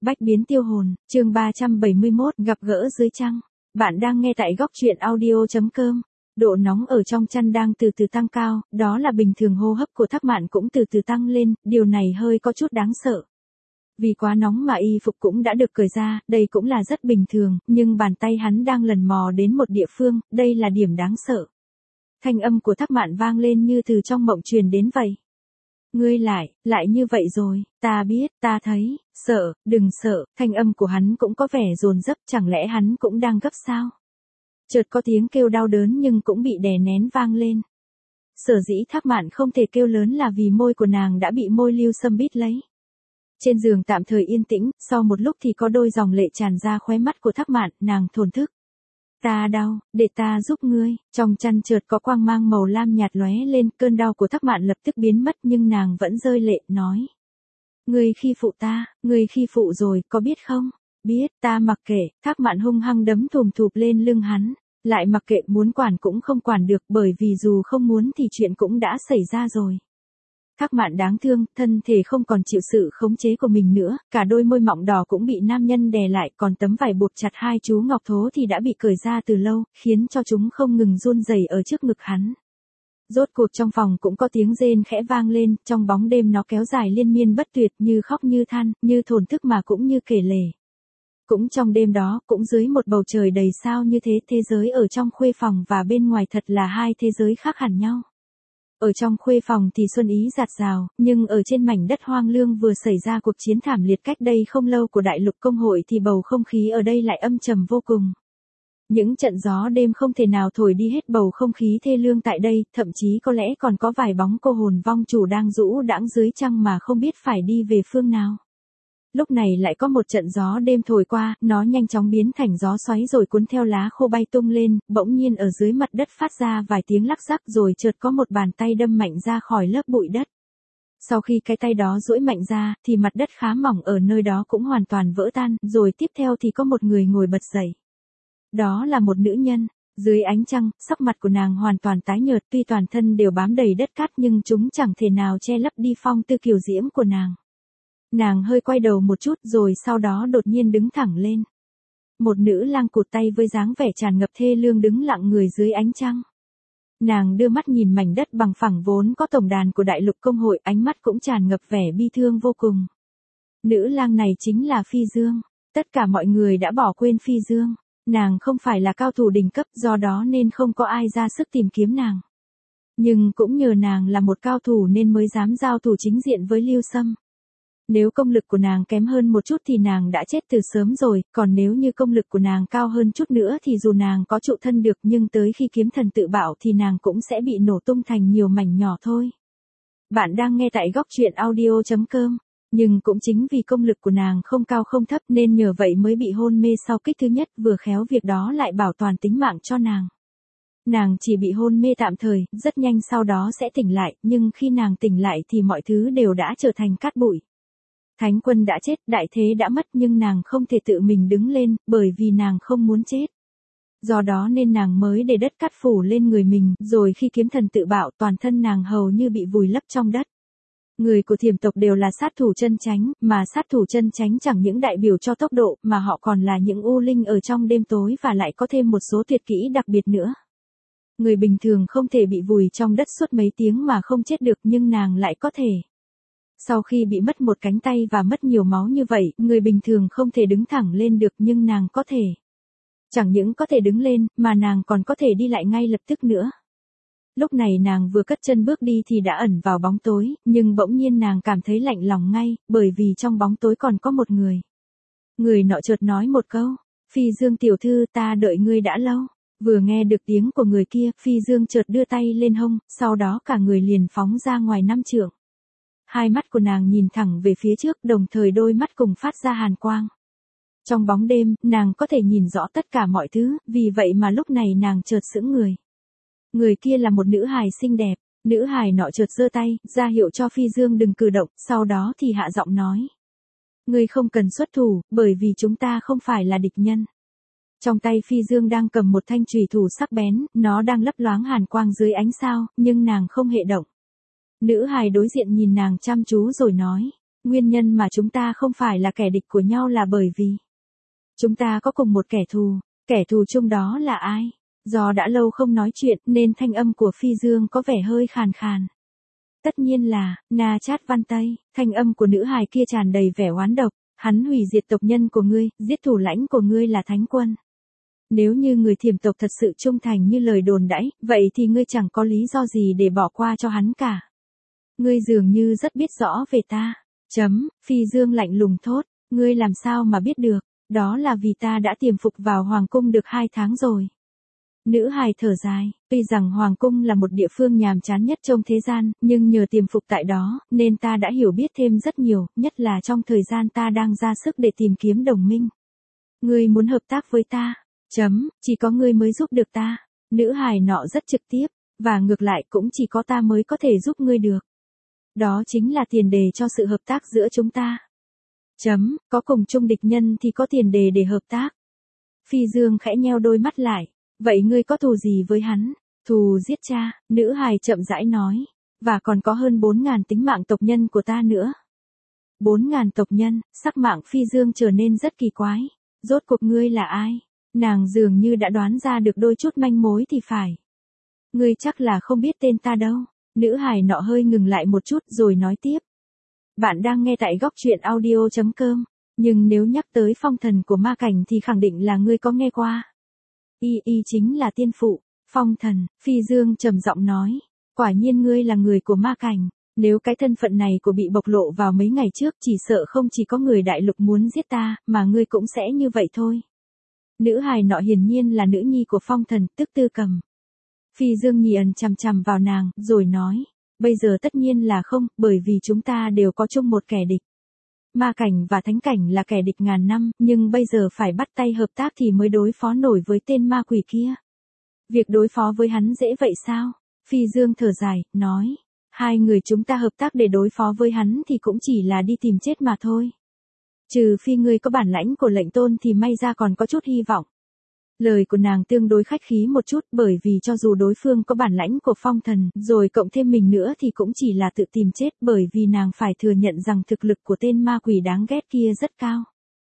Bách biến tiêu hồn, chương 371, gặp gỡ dưới trăng. Bạn đang nghe tại góc truyện audio.com. Độ nóng ở trong chăn đang từ từ tăng cao, đó là bình thường, hô hấp của Thác Mạn cũng từ từ tăng lên, điều này hơi có chút đáng sợ. Vì quá nóng mà y phục cũng đã được cởi ra, đây cũng là rất bình thường, nhưng bàn tay hắn đang lần mò đến một địa phương, đây là điểm đáng sợ. Thanh âm của Thác Mạn vang lên như từ trong mộng truyền đến vậy. Ngươi lại như vậy rồi, ta biết, ta thấy, sợ, đừng sợ, thanh âm của hắn cũng có vẻ dồn dập, chẳng lẽ hắn cũng đang gấp sao? Chợt có tiếng kêu đau đớn nhưng cũng bị đè nén vang lên. Sở dĩ Thác Mạn không thể kêu lớn là vì môi của nàng đã bị môi Lưu Sâm bít lấy. Trên giường tạm thời yên tĩnh, sau một lúc thì có đôi dòng lệ tràn ra khóe mắt của Thác Mạn, nàng thổn thức. Ta đau, để ta giúp ngươi. Trong chăn chợt có quang mang màu lam nhạt lóe lên, cơn đau của Thác Mạn lập tức biến mất nhưng nàng vẫn rơi lệ, nói. Ngươi khi phụ ta, ngươi khi phụ rồi, có biết không? Biết, ta mặc kệ. Thác Mạn hung hăng đấm thùm thụp lên lưng hắn. Lại mặc kệ, muốn quản cũng không quản được, bởi vì dù không muốn thì chuyện cũng đã xảy ra rồi. Thác Mạn đáng thương, thân thể không còn chịu sự khống chế của mình nữa, cả đôi môi mọng đỏ cũng bị nam nhân đè lại, còn tấm vải buộc chặt hai chú ngọc thố thì đã bị cởi ra từ lâu, khiến cho chúng không ngừng run rẩy ở trước ngực hắn. Rốt cuộc trong phòng cũng có tiếng rên khẽ vang lên, trong bóng đêm nó kéo dài liên miên bất tuyệt, như khóc như than, như thổn thức mà cũng như kể lể. Cũng trong đêm đó, cũng dưới một bầu trời đầy sao như thế giới ở trong khuê phòng và bên ngoài thật là hai thế giới khác hẳn nhau. Ở trong khuê phòng thì xuân ý rạt rào, nhưng ở trên mảnh đất hoang lương vừa xảy ra cuộc chiến thảm liệt cách đây không lâu của Đại Lục Công hội thì bầu không khí ở đây lại âm trầm vô cùng. Những trận gió đêm không thể nào thổi đi hết bầu không khí thê lương tại đây, thậm chí có lẽ còn có vài bóng cô hồn vong chủ đang rũ đãng dưới trăng mà không biết phải đi về phương nào. Lúc này lại có một trận gió đêm thổi qua, nó nhanh chóng biến thành gió xoáy rồi cuốn theo lá khô bay tung lên, bỗng nhiên ở dưới mặt đất phát ra vài tiếng lắc rắc rồi chợt có một bàn tay đâm mạnh ra khỏi lớp bụi đất. Sau khi cái tay đó duỗi mạnh ra, thì mặt đất khá mỏng ở nơi đó cũng hoàn toàn vỡ tan, rồi tiếp theo thì có một người ngồi bật dậy. Đó là một nữ nhân, dưới ánh trăng, sắc mặt của nàng hoàn toàn tái nhợt, tuy toàn thân đều bám đầy đất cát nhưng chúng chẳng thể nào che lấp đi phong tư kiều diễm của nàng. Nàng hơi quay đầu một chút rồi sau đó đột nhiên đứng thẳng lên. Một nữ lang cụt tay với dáng vẻ tràn ngập thê lương đứng lặng người dưới ánh trăng. Nàng đưa mắt nhìn mảnh đất bằng phẳng vốn có tổng đàn của Đại Lục Công hội, ánh mắt cũng tràn ngập vẻ bi thương vô cùng. Nữ lang này chính là Phi Dương. Tất cả mọi người đã bỏ quên Phi Dương. Nàng không phải là cao thủ đỉnh cấp, do đó nên không có ai ra sức tìm kiếm nàng. Nhưng cũng nhờ nàng là một cao thủ nên mới dám giao thủ chính diện với Lưu Sâm. Nếu công lực của nàng kém hơn một chút thì nàng đã chết từ sớm rồi, còn nếu như công lực của nàng cao hơn chút nữa thì dù nàng có trụ thân được nhưng tới khi kiếm thần tự bạo thì nàng cũng sẽ bị nổ tung thành nhiều mảnh nhỏ thôi. Bạn đang nghe tại góc truyện audio.com, nhưng cũng chính vì công lực của nàng không cao không thấp nên nhờ vậy mới bị hôn mê sau kích thứ nhất, vừa khéo việc đó lại bảo toàn tính mạng cho nàng. Nàng chỉ bị hôn mê tạm thời, rất nhanh sau đó sẽ tỉnh lại, nhưng khi nàng tỉnh lại thì mọi thứ đều đã trở thành cát bụi. Thánh quân đã chết, đại thế đã mất nhưng nàng không thể tự mình đứng lên, bởi vì nàng không muốn chết. Do đó nên nàng mới để đất cát phủ lên người mình, rồi khi kiếm thần tự bạo toàn thân nàng hầu như bị vùi lấp trong đất. Người của Thiểm tộc đều là sát thủ chân chánh, mà sát thủ chân chánh chẳng những đại biểu cho tốc độ mà họ còn là những u linh ở trong đêm tối và lại có thêm một số tuyệt kỹ đặc biệt nữa. Người bình thường không thể bị vùi trong đất suốt mấy tiếng mà không chết được nhưng nàng lại có thể. Sau khi bị mất một cánh tay và mất nhiều máu như vậy, người bình thường không thể đứng thẳng lên được nhưng nàng có thể. Chẳng những có thể đứng lên, mà nàng còn có thể đi lại ngay lập tức nữa. Lúc này nàng vừa cất chân bước đi thì đã ẩn vào bóng tối, nhưng bỗng nhiên nàng cảm thấy lạnh lòng ngay, bởi vì trong bóng tối còn có một người. Người nọ chợt nói một câu, Phi Dương tiểu thư, ta đợi ngươi đã lâu. Vừa nghe được tiếng của người kia, Phi Dương chợt đưa tay lên hông, sau đó cả người liền phóng ra ngoài 5 trượng. Hai mắt của nàng nhìn thẳng về phía trước, đồng thời đôi mắt cùng phát ra hàn quang. Trong bóng đêm, nàng có thể nhìn rõ tất cả mọi thứ, vì vậy mà lúc này nàng chợt sững người. Người kia là một nữ hài xinh đẹp, nữ hài nọ chợt giơ tay, ra hiệu cho Phi Dương đừng cử động, sau đó thì hạ giọng nói. Ngươi không cần xuất thủ, bởi vì chúng ta không phải là địch nhân. Trong tay Phi Dương đang cầm một thanh chùy thủ sắc bén, nó đang lấp loáng hàn quang dưới ánh sao, nhưng nàng không hề động. Nữ hài đối diện nhìn nàng chăm chú rồi nói, Nguyên nhân mà chúng ta không phải là kẻ địch của nhau là bởi vì chúng ta có cùng một kẻ thù chung đó là ai? Do đã lâu không nói chuyện nên thanh âm của Phi Dương có vẻ hơi khàn khàn. Tất nhiên là, Na Chát Văn Tây, thanh âm của nữ hài kia tràn đầy vẻ oán độc, hắn hủy diệt tộc nhân của ngươi, giết thủ lãnh của ngươi là Thánh Quân. Nếu như người Thiểm tộc thật sự trung thành như lời đồn đãi, vậy thì ngươi chẳng có lý do gì để bỏ qua cho hắn cả. Ngươi dường như rất biết rõ về ta. Phi Dương lạnh lùng thốt, ngươi làm sao mà biết được, đó là vì ta đã tiềm phục vào Hoàng Cung được 2 tháng rồi. Nữ hài thở dài, tuy rằng Hoàng Cung là một địa phương nhàm chán nhất trong thế gian, nhưng nhờ tiềm phục tại đó, nên ta đã hiểu biết thêm rất nhiều, nhất là trong thời gian ta đang ra sức để tìm kiếm đồng minh. Ngươi muốn hợp tác với ta? Chỉ có ngươi mới giúp được ta. Nữ hài nọ rất trực tiếp, và ngược lại cũng chỉ có ta mới có thể giúp ngươi được. Đó chính là tiền đề cho sự hợp tác giữa chúng ta. Có cùng chung địch nhân thì có tiền đề để hợp tác. Phi Dương khẽ nheo đôi mắt lại. Vậy ngươi có thù gì với hắn? Thù giết cha, nữ hài chậm rãi nói. Và còn có hơn 4.000 tính mạng tộc nhân của ta nữa. 4.000 tộc nhân, sắc mạng Phi Dương trở nên rất kỳ quái. Rốt cuộc ngươi là ai? Nàng dường như đã đoán ra được đôi chút manh mối thì phải. Ngươi chắc là không biết tên ta đâu. Nữ hài nọ hơi ngừng lại một chút rồi nói tiếp. Bạn đang nghe tại góc truyện audio.com. Nhưng nếu nhắc tới phong thần của ma cảnh thì khẳng định là ngươi có nghe qua. Y chính là tiên phụ, phong thần, Phi Dương trầm giọng nói. Quả nhiên ngươi là người của ma cảnh. Nếu cái thân phận này của bị bộc lộ vào mấy ngày trước chỉ sợ không chỉ có người đại lục muốn giết ta, mà ngươi cũng sẽ như vậy thôi. Nữ hài nọ hiển nhiên là nữ nhi của phong thần, tức Tư Cầm. Phi Dương nhìn chằm chằm vào nàng, rồi nói. Bây giờ tất nhiên là không, bởi vì chúng ta đều có chung một kẻ địch. Ma cảnh và thánh cảnh là kẻ địch ngàn năm, nhưng bây giờ phải bắt tay hợp tác thì mới đối phó nổi với tên ma quỷ kia. Việc đối phó với hắn dễ vậy sao? Phi Dương thở dài, nói. Hai người chúng ta hợp tác để đối phó với hắn thì cũng chỉ là đi tìm chết mà thôi. Trừ phi ngươi có bản lãnh của lệnh tôn thì may ra còn có chút hy vọng. Lời của nàng tương đối khách khí một chút bởi vì cho dù đối phương có bản lãnh của phong thần rồi cộng thêm mình nữa thì cũng chỉ là tự tìm chết bởi vì nàng phải thừa nhận rằng thực lực của tên ma quỷ đáng ghét kia rất cao.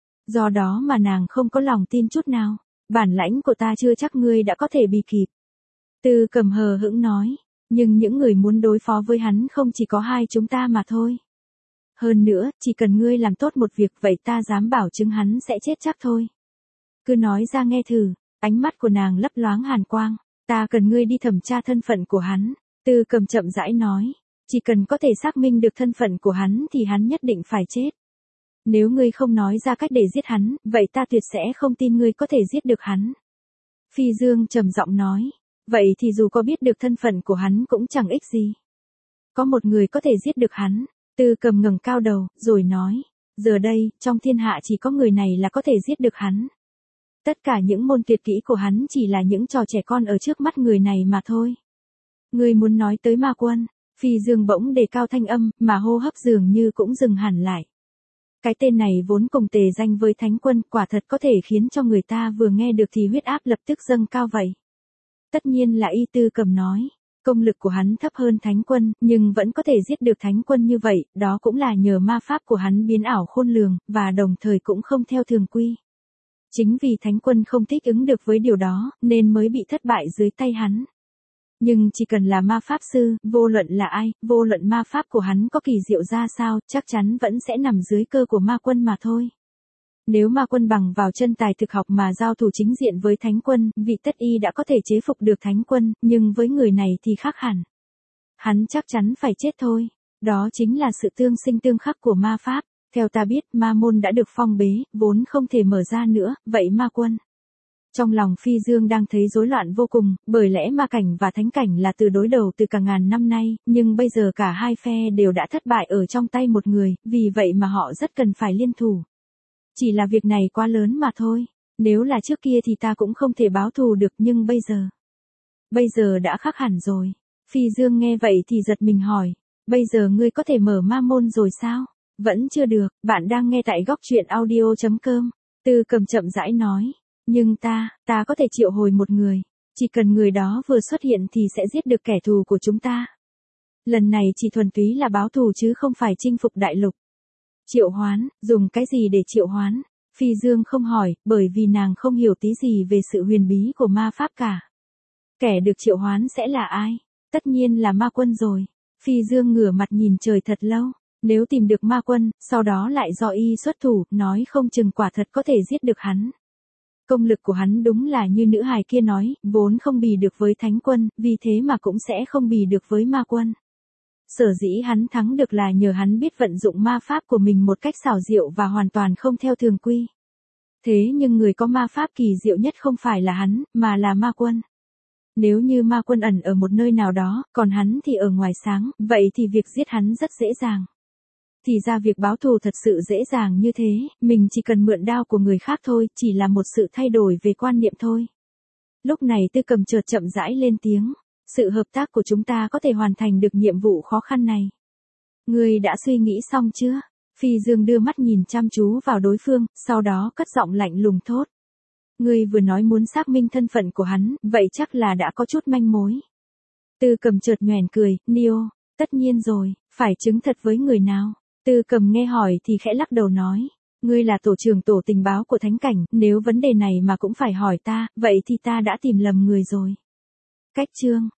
Do đó mà nàng không có lòng tin chút nào. Bản lãnh của ta chưa chắc ngươi đã có thể bì kịp. Tư Cầm hờ hững nói. Nhưng những người muốn đối phó với hắn không chỉ có hai chúng ta mà thôi. Hơn nữa, chỉ cần ngươi làm tốt một việc vậy ta dám bảo chứng hắn sẽ chết chắc thôi. Cứ nói ra nghe thử, ánh mắt của nàng lấp loáng hàn quang. Ta cần ngươi đi thẩm tra thân phận của hắn. Tư Cầm chậm rãi nói. Chỉ cần có thể xác minh được thân phận của hắn thì hắn nhất định phải chết. Nếu ngươi không nói ra cách để giết hắn, vậy ta tuyệt sẽ không tin ngươi có thể giết được hắn. Phi Dương trầm giọng nói. Vậy thì dù có biết được thân phận của hắn cũng chẳng ích gì. Có một người có thể giết được hắn. Tư Cầm ngẩng cao đầu, rồi nói. Giờ đây, trong thiên hạ chỉ có người này là có thể giết được hắn. Tất cả những môn tuyệt kỹ của hắn chỉ là những trò trẻ con ở trước mắt người này mà thôi. Ngươi muốn nói tới ma quân. Phi Dương bỗng đề cao thanh âm, mà hô hấp dường như cũng dừng hẳn lại. Cái tên này vốn cùng tề danh với Thánh Quân, quả thật có thể khiến cho người ta vừa nghe được thì huyết áp lập tức dâng cao vậy. Tất nhiên là y. Tư Cầm nói. Công lực của hắn thấp hơn Thánh Quân, nhưng vẫn có thể giết được Thánh Quân như vậy, đó cũng là nhờ ma pháp của hắn biến ảo khôn lường, và đồng thời cũng không theo thường quy. Chính vì Thánh Quân không thích ứng được với điều đó, nên mới bị thất bại dưới tay hắn. Nhưng chỉ cần là ma pháp sư, vô luận là ai, vô luận ma pháp của hắn có kỳ diệu ra sao, chắc chắn vẫn sẽ nằm dưới cơ của ma quân mà thôi. Nếu ma quân bằng vào chân tài thực học mà giao thủ chính diện với Thánh Quân, vị tất y đã có thể chế phục được Thánh Quân, nhưng với người này thì khác hẳn. Hắn chắc chắn phải chết thôi. Đó chính là sự tương sinh tương khắc của ma pháp. Theo ta biết, ma môn đã được phong bế, vốn không thể mở ra nữa, vậy ma quân. Trong lòng Phi Dương đang thấy rối loạn vô cùng, bởi lẽ ma cảnh và thánh cảnh là từ đối đầu từ cả ngàn năm nay, nhưng bây giờ cả hai phe đều đã thất bại ở trong tay một người, vì vậy mà họ rất cần phải liên thủ. Chỉ là việc này quá lớn mà thôi, nếu là trước kia thì ta cũng không thể báo thù được nhưng bây giờ đã khác hẳn rồi. Phi Dương nghe vậy thì giật mình hỏi, bây giờ ngươi có thể mở ma môn rồi sao? Vẫn chưa được, bạn đang nghe tại góc truyện audio.com. Tư Cầm chậm rãi nói. Nhưng ta có thể triệu hồi một người. Chỉ cần người đó vừa xuất hiện thì sẽ giết được kẻ thù của chúng ta. Lần này chỉ thuần túy là báo thù chứ không phải chinh phục đại lục. Triệu hoán, dùng cái gì để triệu hoán? Phi Dương không hỏi, bởi vì nàng không hiểu tí gì về sự huyền bí của ma pháp cả. Kẻ được triệu hoán sẽ là ai? Tất nhiên là ma quân rồi. Phi Dương ngửa mặt nhìn trời thật lâu. Nếu tìm được ma quân, sau đó lại do y xuất thủ, nói không chừng quả thật có thể giết được hắn. Công lực của hắn đúng là như nữ hài kia nói, vốn không bì được với thánh quân, vì thế mà cũng sẽ không bì được với ma quân. Sở dĩ hắn thắng được là nhờ hắn biết vận dụng ma pháp của mình một cách xảo diệu và hoàn toàn không theo thường quy. Thế nhưng người có ma pháp kỳ diệu nhất không phải là hắn, mà là ma quân. Nếu như ma quân ẩn ở một nơi nào đó, còn hắn thì ở ngoài sáng, vậy thì việc giết hắn rất dễ dàng. Thì ra việc báo thù thật sự dễ dàng như thế, mình chỉ cần mượn đao của người khác thôi, chỉ là một sự thay đổi về quan niệm thôi. Lúc này Tư Cầm chợt chậm rãi lên tiếng, sự hợp tác của chúng ta có thể hoàn thành được nhiệm vụ khó khăn này. Ngươi đã suy nghĩ xong chưa? Phi Dương đưa mắt nhìn chăm chú vào đối phương, sau đó cất giọng lạnh lùng thốt. Ngươi vừa nói muốn xác minh thân phận của hắn, vậy chắc là đã có chút manh mối. Tư Cầm chợt nhoẻn cười, Neo, tất nhiên rồi, phải chứng thật với người nào? Tư Cầm nghe hỏi thì khẽ lắc đầu nói, ngươi là tổ trưởng tổ tình báo của thánh cảnh, nếu vấn đề này mà cũng phải hỏi ta, vậy thì ta đã tìm lầm người rồi. Cách chương